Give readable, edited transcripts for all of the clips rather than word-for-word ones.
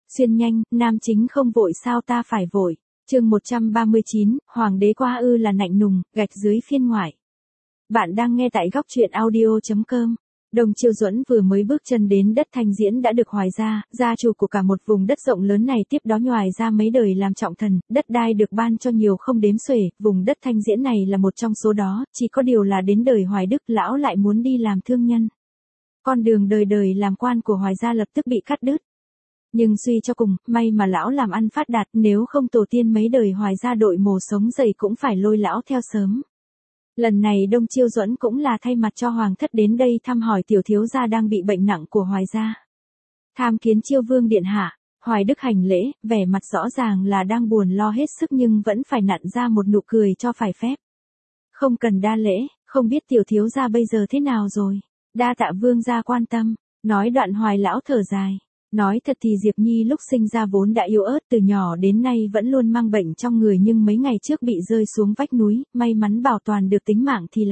Xuyên nhanh, nam chính không vội sao ta phải vội. Chương 139, Hoàng đế qua ư là nạnh nùng, gạch dưới phiên ngoại. Bạn đang nghe tại góc truyện audio.com. Đồng Chiêu Duẫn vừa mới bước chân đến đất Thanh Diễn đã được Hoài gia chủ của cả một vùng đất rộng lớn này tiếp đó nhoài ra mấy đời làm trọng thần, đất đai được ban cho nhiều không đếm xuể, vùng đất Thanh Diễn này là một trong số đó, chỉ có điều là đến đời Hoài Đức lão lại muốn đi làm thương nhân. Con đường đời đời làm quan của Hoài gia lập tức bị cắt đứt. Nhưng suy cho cùng, may mà lão làm ăn phát đạt, nếu không tổ tiên mấy đời Hoài gia đội mồ sống dày cũng phải lôi lão theo sớm. Lần này Đông Chiêu Duẫn cũng là thay mặt cho Hoàng thất đến đây thăm hỏi tiểu thiếu gia đang bị bệnh nặng của Hoài gia. Tham kiến Chiêu Vương điện hạ, Hoài Đức hành lễ, vẻ mặt rõ ràng là đang buồn lo hết sức nhưng vẫn phải nặn ra một nụ cười cho phải phép. Không cần đa lễ, không biết tiểu thiếu gia bây giờ thế nào rồi. Đa tạ Vương gia quan tâm, nói đoạn Hoài lão thở dài. Nói thật thì Diệp Nhi lúc sinh ra vốn đã yếu ớt, từ nhỏ đến nay vẫn luôn mang bệnh trong người, nhưng mấy ngày trước bị rơi xuống vách núi, may mắn bảo toàn được tính mạng thì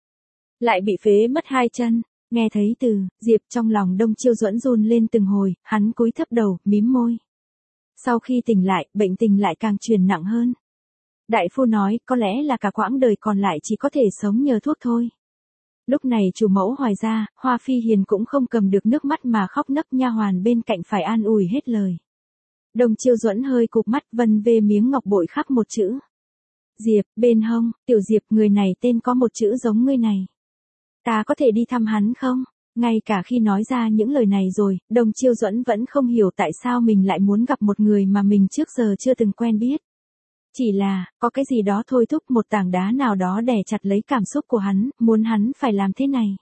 lại bị phế mất hai chân. Nghe thấy từ Diệp trong lòng Đông Chiêu Duẫn run lên từng hồi, hắn cúi thấp đầu, mím môi. Sau khi tỉnh lại, bệnh tình lại càng truyền nặng hơn. Đại phu nói, có lẽ là cả quãng đời còn lại chỉ có thể sống nhờ thuốc thôi. Lúc này chủ mẫu Hoài gia, Hoa Phi Hiền cũng không cầm được nước mắt mà khóc nấc, nha hoàn bên cạnh phải an ủi hết lời. Đồng Chiêu Duẫn hơi cụp mắt, vân vê miếng ngọc bội khắc một chữ. Diệp, bên hông, tiểu Diệp, người này tên có một chữ giống ngươi này. Ta có thể đi thăm hắn không? Ngay cả khi nói ra những lời này rồi, Đồng Chiêu Duẫn vẫn không hiểu tại sao mình lại muốn gặp một người mà mình trước giờ chưa từng quen biết. Chỉ là, có cái gì đó thôi thúc, một tảng đá nào đó đè chặt lấy cảm xúc của hắn, muốn hắn phải làm thế này.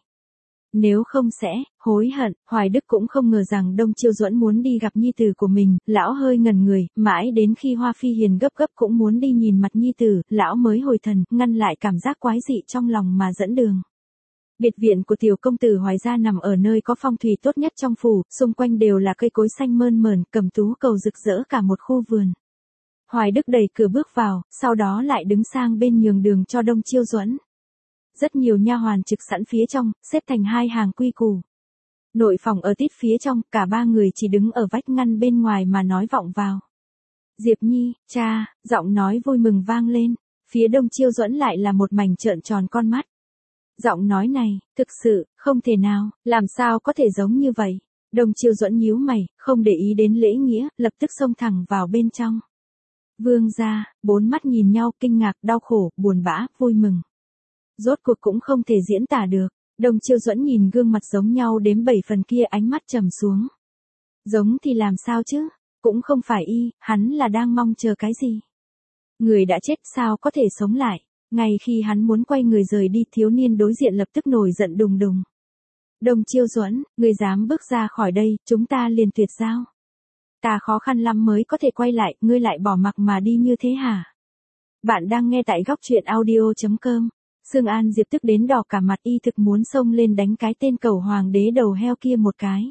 Nếu không sẽ, hối hận. Hoài Đức cũng không ngờ rằng Đông Chiêu Duẫn muốn đi gặp nhi tử của mình, lão hơi ngẩn người, mãi đến khi Hoa Phi Hiền gấp cũng muốn đi nhìn mặt nhi tử, lão mới hồi thần, ngăn lại cảm giác quái dị trong lòng mà dẫn đường. Biệt viện của tiểu công tử Hoài gia nằm ở nơi có phong thủy tốt nhất trong phủ, xung quanh đều là cây cối xanh mơn mởn, cầm tú cầu rực rỡ cả một khu vườn. Hoài Đức đẩy cửa bước vào, sau đó lại đứng sang bên nhường đường cho Đông Chiêu Duẫn. Rất nhiều nha hoàn trực sẵn phía trong, xếp thành hai hàng quy củ. Nội phòng ở tít phía trong, cả ba người chỉ đứng ở vách ngăn bên ngoài mà nói vọng vào. Diệp Nhi, cha, giọng nói vui mừng vang lên, phía Đông Chiêu Duẫn lại là một mảnh trợn tròn con mắt. Giọng nói này, thực sự, không thể nào, làm sao có thể giống như vậy. Đông Chiêu Duẫn nhíu mày, không để ý đến lễ nghĩa, lập tức xông thẳng vào bên trong. Vương gia, bốn mắt nhìn nhau, kinh ngạc, đau khổ, buồn bã, vui mừng. Rốt cuộc cũng không thể diễn tả được. Đông Chiêu Duẫn nhìn gương mặt giống nhau đếm 7 phần kia, ánh mắt trầm xuống. Giống thì làm sao chứ? Cũng không phải y, hắn là đang mong chờ cái gì? Người đã chết sao có thể sống lại? Ngay khi hắn muốn quay người rời đi, thiếu niên đối diện lập tức nổi giận đùng đùng. Đông Chiêu Duẫn, người dám bước ra khỏi đây, chúng ta liền tuyệt giao. Ta khó khăn lắm mới có thể quay lại, ngươi lại bỏ mặc mà đi như thế hả? Bạn đang nghe tại góc truyện audio.com. Sương An Diệp tức đến đỏ cả mặt, y thực muốn xông lên đánh cái tên cẩu hoàng đế đầu heo kia một cái.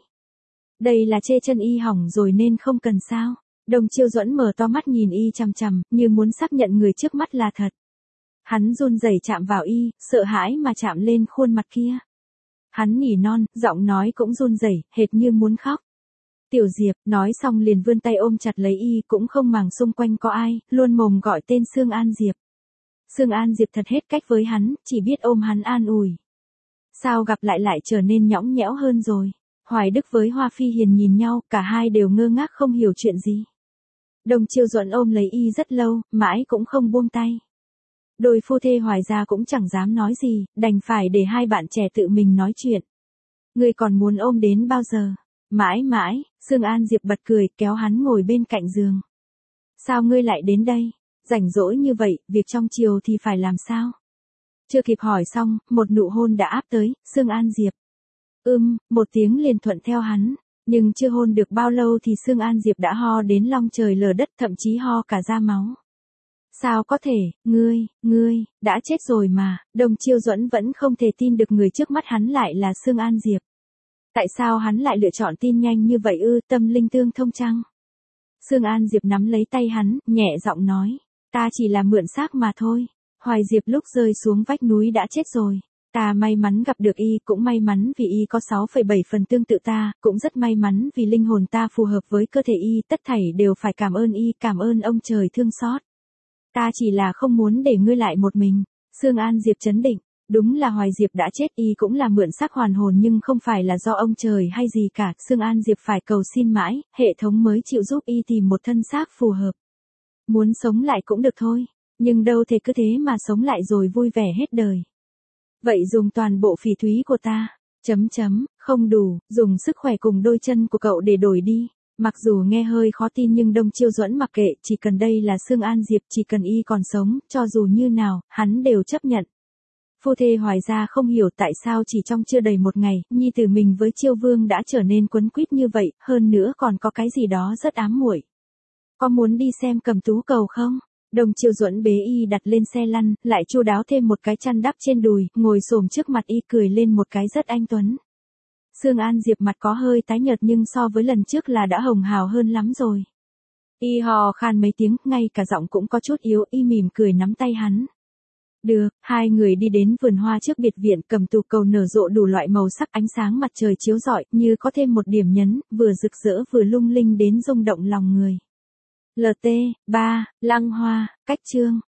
Đây là chê chân y hỏng rồi nên không cần sao? Đông Chiêu Duẫn mở to mắt nhìn y chằm chằm, như muốn xác nhận người trước mắt là thật. Hắn run rẩy chạm vào y, sợ hãi mà chạm lên khuôn mặt kia. Hắn nỉ non, giọng nói cũng run rẩy, hệt như muốn khóc. Tiểu Diệp, nói xong liền vươn tay ôm chặt lấy y, cũng không màng xung quanh có ai, luôn mồm gọi tên Sương An Diệp. Sương An Diệp thật hết cách với hắn, chỉ biết ôm hắn an ủi. Sao gặp lại trở nên nhõng nhẽo hơn rồi. Hoài Đức với Hoa Phi Hiền nhìn nhau, cả hai đều ngơ ngác không hiểu chuyện gì. Đông Chiêu Duẫn ôm lấy y rất lâu, mãi cũng không buông tay. Đôi phu thê Hoài gia cũng chẳng dám nói gì, đành phải để hai bạn trẻ tự mình nói chuyện. Ngươi còn muốn ôm đến bao giờ? Mãi mãi, Sương An Diệp bật cười, kéo hắn ngồi bên cạnh giường. Sao ngươi lại đến đây? Rảnh rỗi như vậy, việc trong triều thì phải làm sao? Chưa kịp hỏi xong, một nụ hôn đã áp tới, Sương An Diệp. Một tiếng liền thuận theo hắn, nhưng chưa hôn được bao lâu thì Sương An Diệp đã ho đến long trời lở đất, thậm chí ho cả ra máu. Sao có thể, ngươi, đã chết rồi mà. Đông Chiêu Duẫn vẫn không thể tin được người trước mắt hắn lại là Sương An Diệp. Tại sao hắn lại lựa chọn tin nhanh như vậy ư, tâm linh tương thông chăng? Sương An Diệp nắm lấy tay hắn, nhẹ giọng nói, ta chỉ là mượn xác mà thôi. Hoài Diệp lúc rơi xuống vách núi đã chết rồi. Ta may mắn gặp được y, cũng may mắn vì y có 6,7 phần tương tự ta, cũng rất may mắn vì linh hồn ta phù hợp với cơ thể y, tất thảy đều phải cảm ơn y, cảm ơn ông trời thương xót. Ta chỉ là không muốn để ngươi lại một mình. Sương An Diệp trấn định, đúng là Hoài Diệp đã chết, y cũng là mượn xác hoàn hồn nhưng không phải là do ông trời hay gì cả, Sương An Diệp phải cầu xin mãi, hệ thống mới chịu giúp y tìm một thân xác phù hợp. Muốn sống lại cũng được thôi, nhưng đâu thể cứ thế mà sống lại rồi vui vẻ hết đời. Vậy dùng toàn bộ phỉ thúy của ta, không đủ, dùng sức khỏe cùng đôi chân của cậu để đổi đi. Mặc dù nghe hơi khó tin nhưng Đông Chiêu Duẫn mặc kệ, chỉ cần đây là Sương An Diệp, chỉ cần y còn sống, cho dù như nào, hắn đều chấp nhận. Phu thê Hoài gia không hiểu tại sao chỉ trong chưa đầy một ngày, nhi tử mình với Chiêu Vương đã trở nên quấn quýt như vậy, hơn nữa còn có cái gì đó rất ám muội. Có muốn đi xem Cầm Tú Cầu không? Đông Chiêu Duẫn bế y đặt lên xe lăn, lại chu đáo thêm một cái chăn đắp trên đùi, ngồi xổm trước mặt y cười lên một cái rất anh tuấn. Sương An Diệp mặt có hơi tái nhợt nhưng so với lần trước là đã hồng hào hơn lắm rồi. Y hò khan mấy tiếng, ngay cả giọng cũng có chút yếu, y mỉm cười nắm tay hắn. Được, hai người đi đến vườn hoa trước biệt viện, Cầm Tú Cầu nở rộ đủ loại màu sắc, ánh sáng mặt trời chiếu rọi, như có thêm một điểm nhấn, vừa rực rỡ vừa lung linh đến rung động lòng người. LT3, Lăng Hoa, cách chương.